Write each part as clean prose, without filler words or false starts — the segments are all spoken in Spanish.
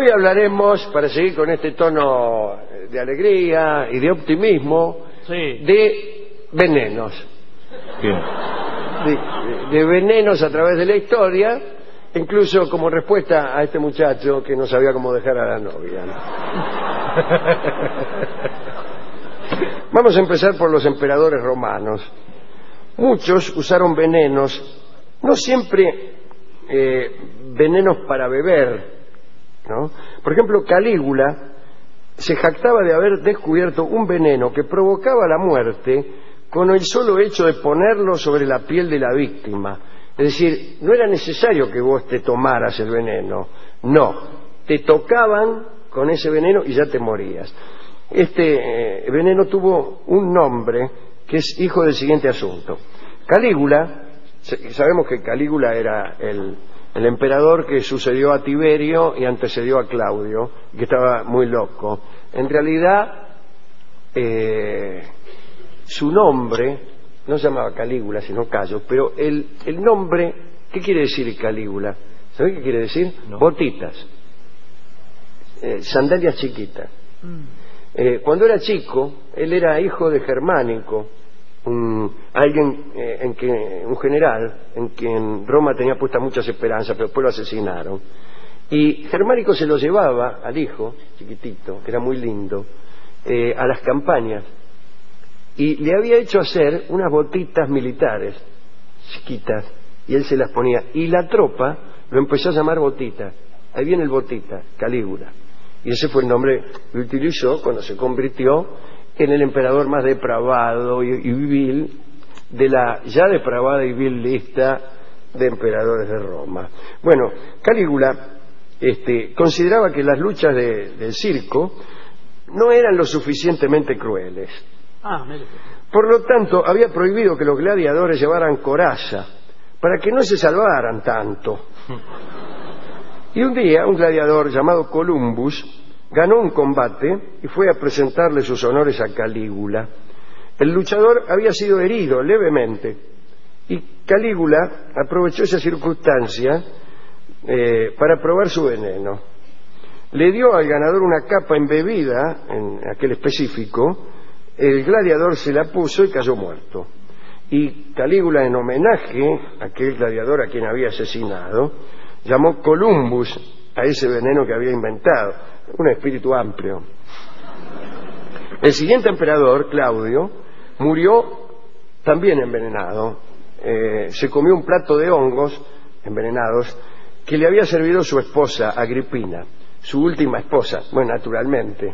Hoy hablaremos, para seguir con este tono de alegría y de optimismo, de venenos. Bien. De venenos a través de la historia, incluso como respuesta a este muchacho que no sabía cómo dejar a la novia. Vamos a empezar por los emperadores romanos. Muchos usaron venenos, no siempre venenos para beber, ¿no? Por ejemplo, Calígula se jactaba de haber descubierto un veneno que provocaba la muerte con el solo hecho de ponerlo sobre la piel de la víctima. Es decir, no era necesario que vos te tomaras el veneno, no, te tocaban con ese veneno y ya te morías. Este veneno tuvo un nombre que es hijo del siguiente asunto. Calígula, sabemos que Calígula era el emperador que sucedió a Tiberio y antecedió a Claudio, que estaba muy loco. En realidad, su nombre no se llamaba Calígula, sino Cayo, pero el nombre, ¿qué quiere decir Calígula? ¿Sabés qué quiere decir? No. Botitas, sandalias chiquitas. Cuando era chico, él era hijo de Germánico, un general en quien Roma tenía puestas muchas esperanzas, pero después lo asesinaron. Y Germánico se lo llevaba al hijo, chiquitito, que era muy lindo, a las campañas, y le había hecho hacer unas botitas militares, chiquitas, y él se las ponía. Y la tropa lo empezó a llamar Botita. Ahí viene el Botita, Calígula. Y ese fue el nombre que utilizó cuando se convirtió en el emperador más depravado y vil de la ya depravada y vil lista de emperadores de Roma. Bueno, Calígula consideraba que las luchas del circo no eran lo suficientemente crueles. Por lo tanto, había prohibido que los gladiadores llevaran coraza para que no se salvaran tanto. Y un día, un gladiador llamado Columbus ganó un combate y fue a presentarle sus honores a Calígula. El luchador había sido herido levemente y Calígula aprovechó esa circunstancia para probar su veneno. Le dio al ganador una capa embebida en aquel específico. El gladiador se la puso y cayó muerto. Y Calígula, en homenaje a aquel gladiador a quien había asesinado, llamó Columbus a ese veneno que había inventado. Un espíritu amplio. El siguiente emperador, Claudio, murió también envenenado. Se comió un plato de hongos envenenados que le había servido su esposa Agripina, su última esposa, bueno, naturalmente.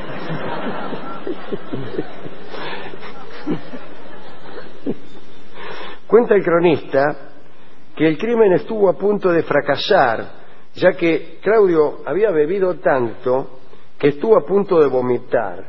Cuenta el cronista que el crimen estuvo a punto de fracasar, ya que Claudio había bebido tanto que estuvo a punto de vomitar.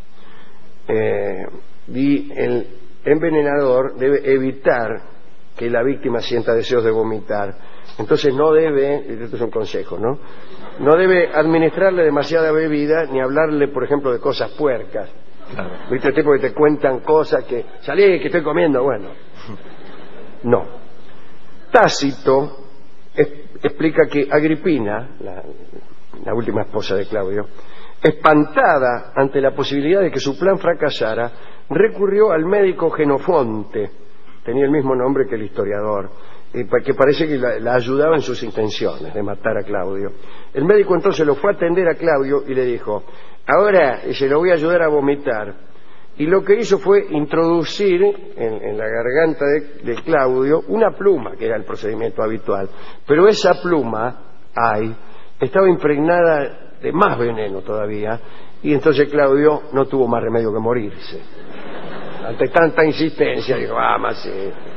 Y el envenenador debe evitar que la víctima sienta deseos de vomitar. Entonces no debe, esto es un consejo, ¿no? No debe administrarle demasiada bebida ni hablarle, por ejemplo, de cosas puercas. Claro. ¿Viste el tipo que te cuentan cosas que salí, que estoy comiendo? Bueno, no. Tácito explica que Agripina, la última esposa de Claudio, espantada ante la posibilidad de que su plan fracasara, recurrió al médico Genofonte, tenía el mismo nombre que el historiador, que parece que la ayudaba en sus intenciones de matar a Claudio. El médico entonces lo fue a atender a Claudio y le dijo: ahora se lo voy a ayudar a vomitar. Y lo que hizo fue introducir en la garganta de Claudio una pluma, que era el procedimiento habitual. Pero esa pluma, estaba impregnada de más veneno todavía, y entonces Claudio no tuvo más remedio que morirse. Ante tanta insistencia, dijo: más sí.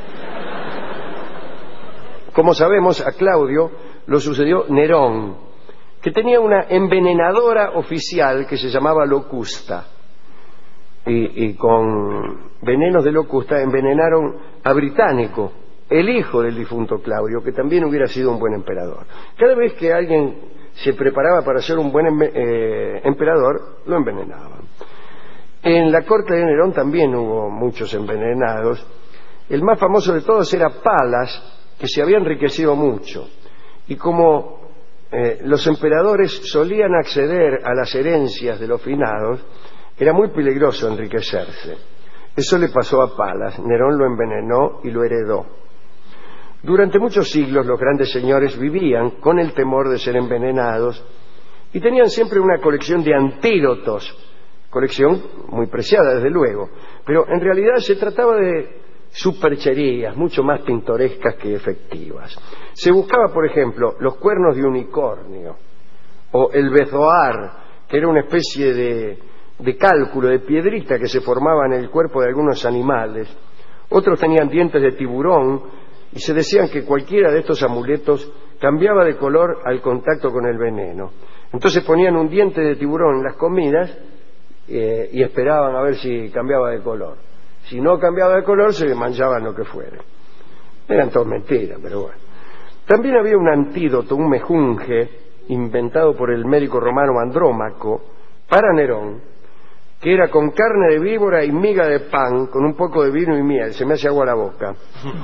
Como sabemos, a Claudio lo sucedió Nerón, que tenía una envenenadora oficial que se llamaba Locusta. Y con venenos de Locusta envenenaron a Británico, el hijo del difunto Claudio, que también hubiera sido un buen emperador. Cada vez que alguien se preparaba para ser un buen emperador, lo envenenaban. En la corte de Nerón también hubo muchos envenenados. El más famoso de todos era Palas, que se había enriquecido mucho. Y como los emperadores solían acceder a las herencias de los finados, era muy peligroso enriquecerse. Eso le pasó a Palas. Nerón lo envenenó y lo heredó. Durante muchos siglos los grandes señores vivían con el temor de ser envenenados y tenían siempre una colección de antídotos, colección muy preciada desde luego, pero en realidad se trataba de supercherías mucho más pintorescas que efectivas. Se buscaba, por ejemplo, los cuernos de unicornio o el bezoar, que era una especie de cálculo, de piedrita que se formaba en el cuerpo de algunos animales. Otros tenían dientes de tiburón y se decían que cualquiera de estos amuletos cambiaba de color al contacto con el veneno. Entonces ponían un diente de tiburón en las comidas y esperaban a ver si cambiaba de color. Si no cambiaba de color, se manchaban lo que fuera. Eran todas mentiras, pero bueno. También había un antídoto, un mejunje, inventado por el médico romano Andrómaco para Nerón, que era con carne de víbora y miga de pan, con un poco de vino y miel. Se me hace agua la boca.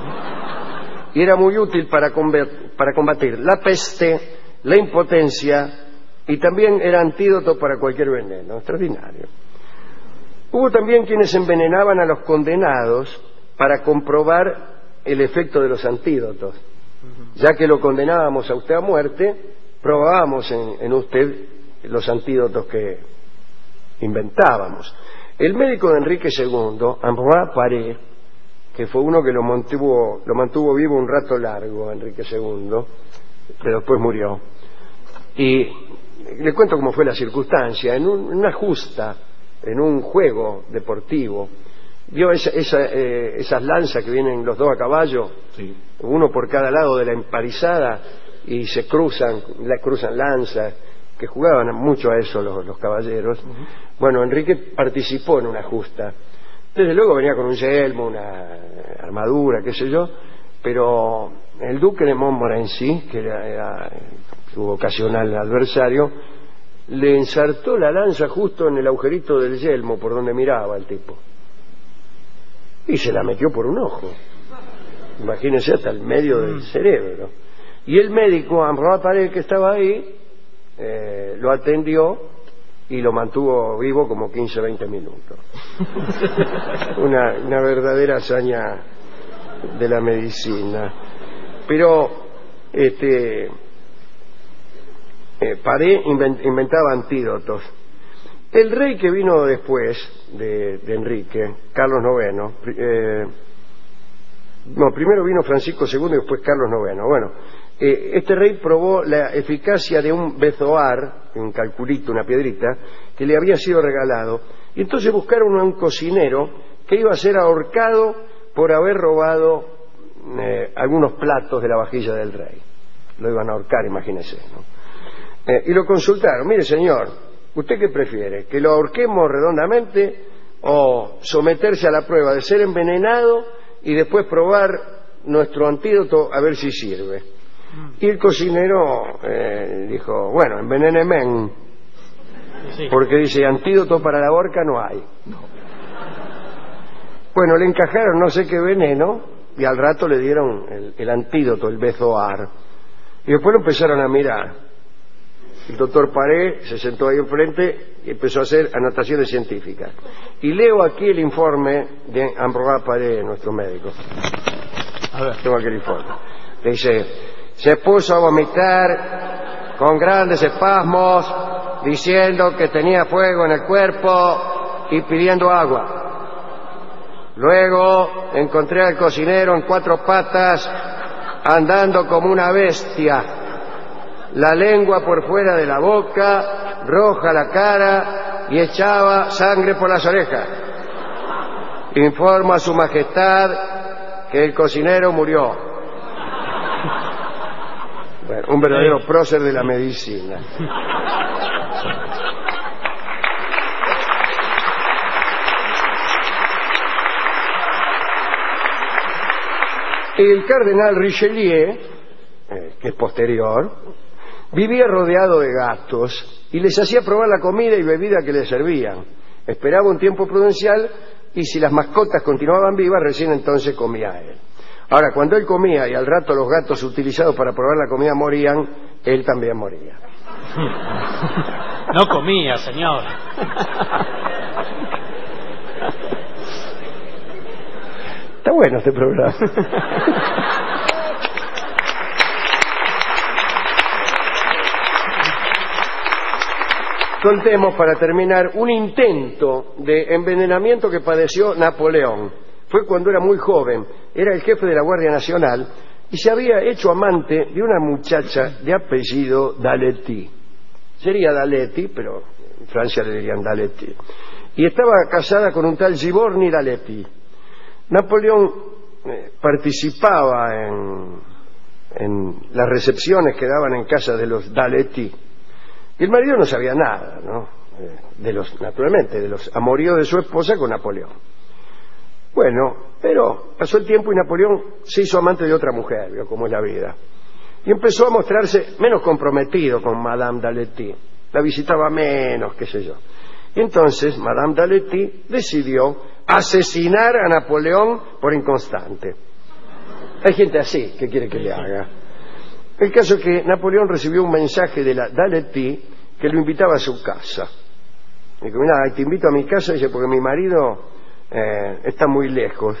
Y era muy útil para combatir la peste, la impotencia, y también era antídoto para cualquier veneno. Extraordinario. Hubo también quienes envenenaban a los condenados para comprobar el efecto de los antídotos. Ya que lo condenábamos a usted a muerte, probábamos en usted los antídotos que inventábamos. El médico de Enrique II, Ambroise Paré, que fue uno que lo mantuvo vivo un rato largo, Enrique II, pero después murió. Y le cuento cómo fue la circunstancia. En una justa, en un juego deportivo, vio esas lanzas que vienen los dos a caballo, sí, uno por cada lado de la emparizada, y se cruzan lanzas, que jugaban mucho a eso los caballeros. Bueno, Enrique participó en una justa. Desde luego venía con un yelmo, una armadura, qué sé yo, pero el duque de Montmorency, que era su ocasional adversario, le ensartó la lanza justo en el agujerito del yelmo por donde miraba el tipo, y se la metió por un ojo. Imagínense, hasta el medio del cerebro. Y el médico, Ambroise Paré, que estaba ahí, lo atendió y lo mantuvo vivo como 15-20 minutos. Una verdadera hazaña de la medicina. Pero Paré inventaba antídotos. El rey que vino después de Enrique, Carlos IX, primero vino Francisco II y después Carlos IX. Bueno, este rey probó la eficacia de un bezoar, un calculito, una piedrita, que le había sido regalado, y entonces buscaron a un cocinero que iba a ser ahorcado por haber robado algunos platos de la vajilla del rey. Lo iban a ahorcar, imagínese, ¿no? Y lo consultaron: mire, señor, ¿usted qué prefiere? ¿Que lo ahorquemos redondamente o someterse a la prueba de ser envenenado y después probar nuestro antídoto a ver si sirve? Y el cocinero dijo: bueno, envenéneme, porque dice, antídoto para la horca no hay. Bueno, le encajaron no sé qué veneno y al rato le dieron el antídoto, el bezoar, y después lo empezaron a mirar. El doctor Paré se sentó ahí enfrente y empezó a hacer anotaciones científicas. Y leo aquí el informe de Ambroise Paré, nuestro médico. A ver, tengo aquí el informe. Dice: se puso a vomitar con grandes espasmos, diciendo que tenía fuego en el cuerpo y pidiendo agua. Luego encontré al cocinero en 4 patas, andando como una bestia, la lengua por fuera de la boca, roja la cara y echaba sangre por las orejas. Informo a su majestad que el cocinero murió. Bueno, un verdadero prócer de la medicina. El cardenal Richelieu, que es posterior, vivía rodeado de gatos y les hacía probar la comida y bebida que les servían. Esperaba un tiempo prudencial y si las mascotas continuaban vivas, recién entonces comía él. Ahora, cuando él comía y al rato los gatos utilizados para probar la comida morían, él también moría. No comía, señor. Está bueno este programa. Contemos, para terminar, un intento de envenenamiento que padeció Napoleón. Fue cuando era muy joven, era el jefe de la Guardia Nacional y se había hecho amante de una muchacha de apellido Dalety. Sería Dalety, pero en Francia le dirían Dalety. Y estaba casada con un tal Giborni Dalety. Napoleón participaba en las recepciones que daban en casa de los Dalety. Y el marido no sabía nada, ¿no? Naturalmente, de los amoríos de su esposa con Napoleón. Bueno, pero pasó el tiempo y Napoleón se hizo amante de otra mujer, vio cómo es la vida. Y empezó a mostrarse menos comprometido con Madame Dalety. La visitaba menos, qué sé yo. Y entonces Madame Dalety decidió asesinar a Napoleón por inconstante. Hay gente así, ¿qué quiere que le haga? El caso es que Napoleón recibió un mensaje de la Dalety que lo invitaba a su casa. Dijo, mira, te invito a mi casa, dice, porque mi marido está muy lejos.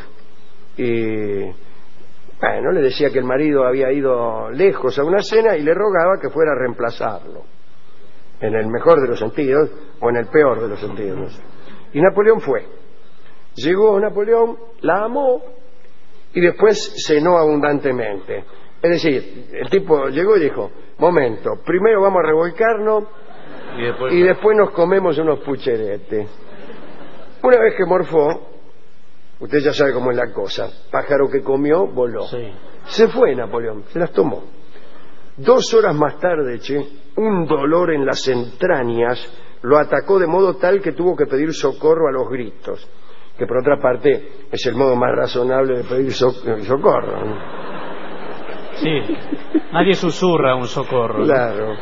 Y bueno, le decía que el marido había ido lejos a una cena y le rogaba que fuera a reemplazarlo. En el mejor de los sentidos o en el peor de los sentidos, no sé. Y Napoleón fue. Llegó Napoleón, la amó y después cenó abundantemente. Es decir, el tipo llegó y dijo, momento, primero vamos a revolcarnos y después nos comemos unos pucheretes. Una vez que morfó, usted ya sabe cómo es la cosa, pájaro que comió, voló. Sí. Se fue Napoleón, se las tomó. 2 horas más tarde, un dolor en las entrañas lo atacó de modo tal que tuvo que pedir socorro a los gritos, que por otra parte es el modo más razonable de pedir socorro, ¿no? Sí, nadie susurra un socorro. Claro.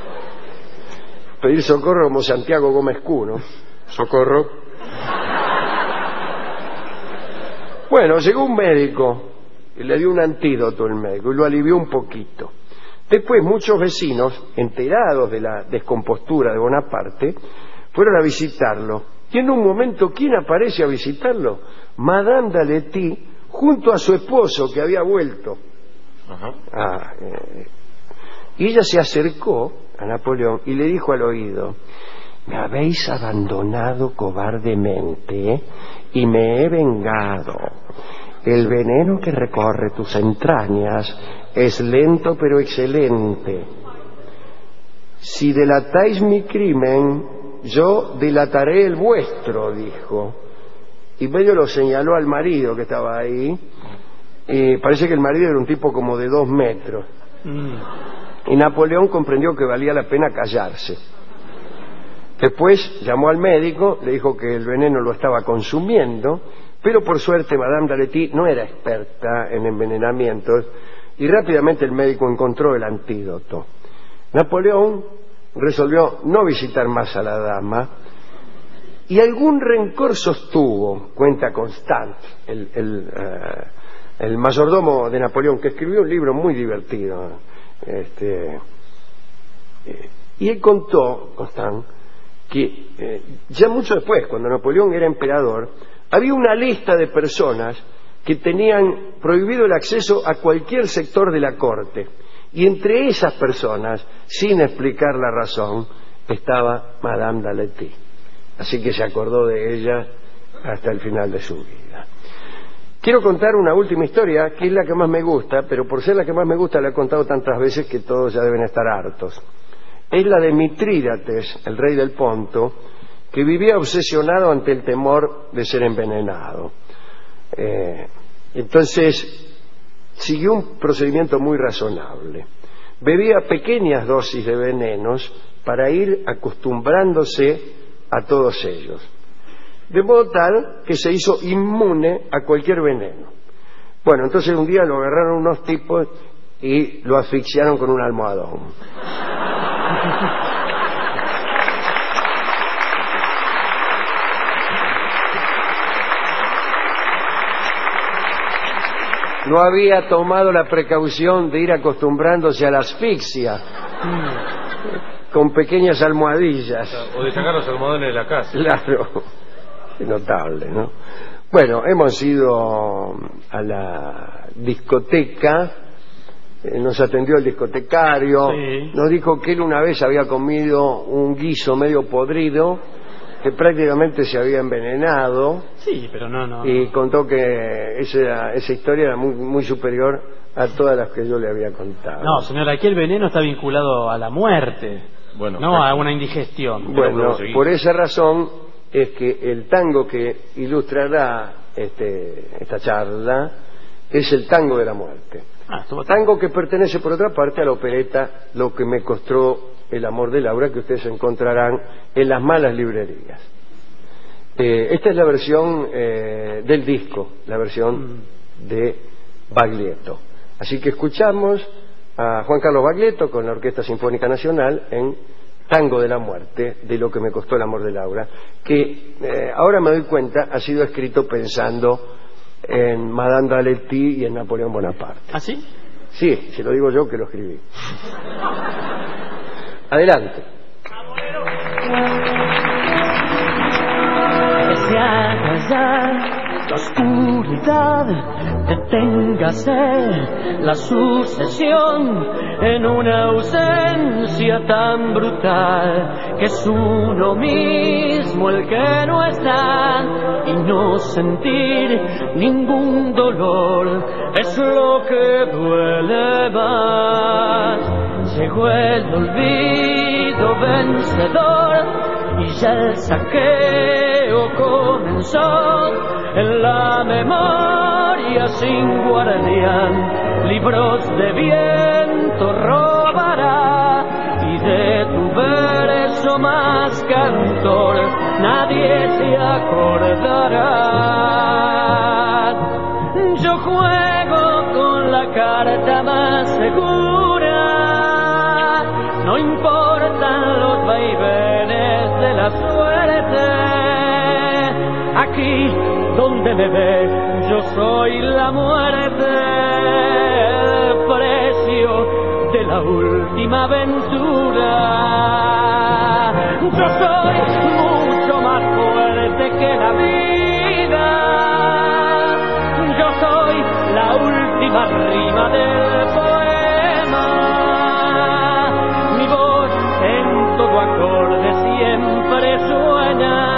Pedir socorro como Santiago Gómez Q, ¿no? Socorro. Bueno, llegó un médico y le dio un antídoto el médico y lo alivió un poquito. Después muchos vecinos, enterados de la descompostura de Bonaparte, fueron a visitarlo. Y en un momento, ¿quién aparece a visitarlo? Madame Dalety, junto a su esposo que había vuelto. Ajá. Y ella se acercó a Napoleón y le dijo al oído, me habéis abandonado cobardemente y me he vengado. El veneno que recorre tus entrañas es lento pero excelente. Si delatáis mi crimen, yo delataré el vuestro, dijo. Y medio lo señaló al marido que estaba ahí. Y parece que el marido era un tipo como de 2 metros. Y Napoleón comprendió que valía la pena callarse. Después llamó al médico, le dijo que el veneno lo estaba consumiendo, pero por suerte Madame Dalety no era experta en envenenamientos y rápidamente el médico encontró el antídoto. Napoleón resolvió no visitar más a la dama y algún rencor sostuvo, cuenta Constant, el mayordomo de Napoleón, que escribió un libro muy divertido. Y él contó, Constant, que ya mucho después, cuando Napoleón era emperador, había una lista de personas que tenían prohibido el acceso a cualquier sector de la corte. Y entre esas personas, sin explicar la razón, estaba Madame Dalety. Así que se acordó de ella hasta el final de su vida. Quiero contar una última historia, que es la que más me gusta, pero por ser la que más me gusta la he contado tantas veces que todos ya deben estar hartos. Es la de Mitrídates, el rey del Ponto, que vivía obsesionado ante el temor de ser envenenado. Entonces siguió un procedimiento muy razonable. Bebía pequeñas dosis de venenos para ir acostumbrándose a todos ellos, de modo tal que se hizo inmune a cualquier veneno. Bueno, entonces un día lo agarraron unos tipos y lo asfixiaron con un almohadón. no había tomado la precaución de ir acostumbrándose a la asfixia con pequeñas almohadillas. O de sacar los almohadones de la casa. Claro, es notable, ¿no? Bueno, hemos ido a la discoteca, nos atendió el discotecario, Sí. nos dijo que él una vez había comido un guiso medio podrido, que prácticamente se había envenenado, Sí, pero no. y contó que esa historia era muy superior a todas las que yo le había contado. No, señor, aquí el veneno está vinculado a la muerte, Bueno, no a una indigestión. Bueno, por esa razón es que el tango que ilustrará esta charla es el tango de la muerte. Tango que pertenece, por otra parte, a la opereta Lo que me costó el amor de Laura, que ustedes encontrarán en las malas librerías. Esta es la versión del disco, la versión de Baglietto. Así que escuchamos a Juan Carlos Baglietto con la Orquesta Sinfónica Nacional en Tango de la Muerte, de Lo que me costó el amor de Laura, que ahora me doy cuenta ha sido escrito pensando en Madame d'Aletti y en Napoleón Bonaparte. ¿Ah, sí? Sí, se lo digo yo que lo escribí. Adelante. Se haga ya la oscuridad, deténgase la sucesión en una ausencia tan brutal que es uno mismo el que no está, y no sentir ningún dolor es lo que duele más. Llegó el olvido vencedor y ya el saqueo comenzó. En la memoria sin guardián, libros de viento robará, y de tu verso más cantor nadie se acordará. Yo juego con la carta más segura, no importan los vaivenes de la suerte. Aquí donde me ve, yo soy la muerte, el precio de la última aventura. Yo soy mucho más fuerte que la vida, yo soy la última rima del poema. Mi voz en todo acorde siempre suena,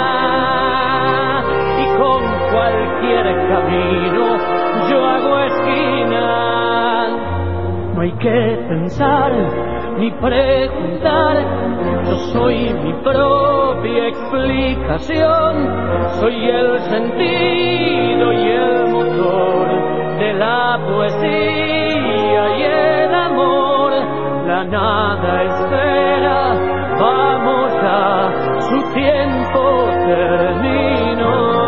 cualquier camino yo hago esquina. No hay que pensar ni preguntar, yo soy mi propia explicación, soy el sentido y el motor de la poesía y el amor. La nada espera, vamos ya, su tiempo terminó.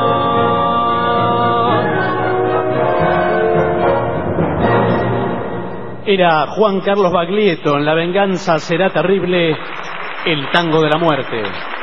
Era Juan Carlos Baglietto en La venganza será terrible, el tango de la muerte.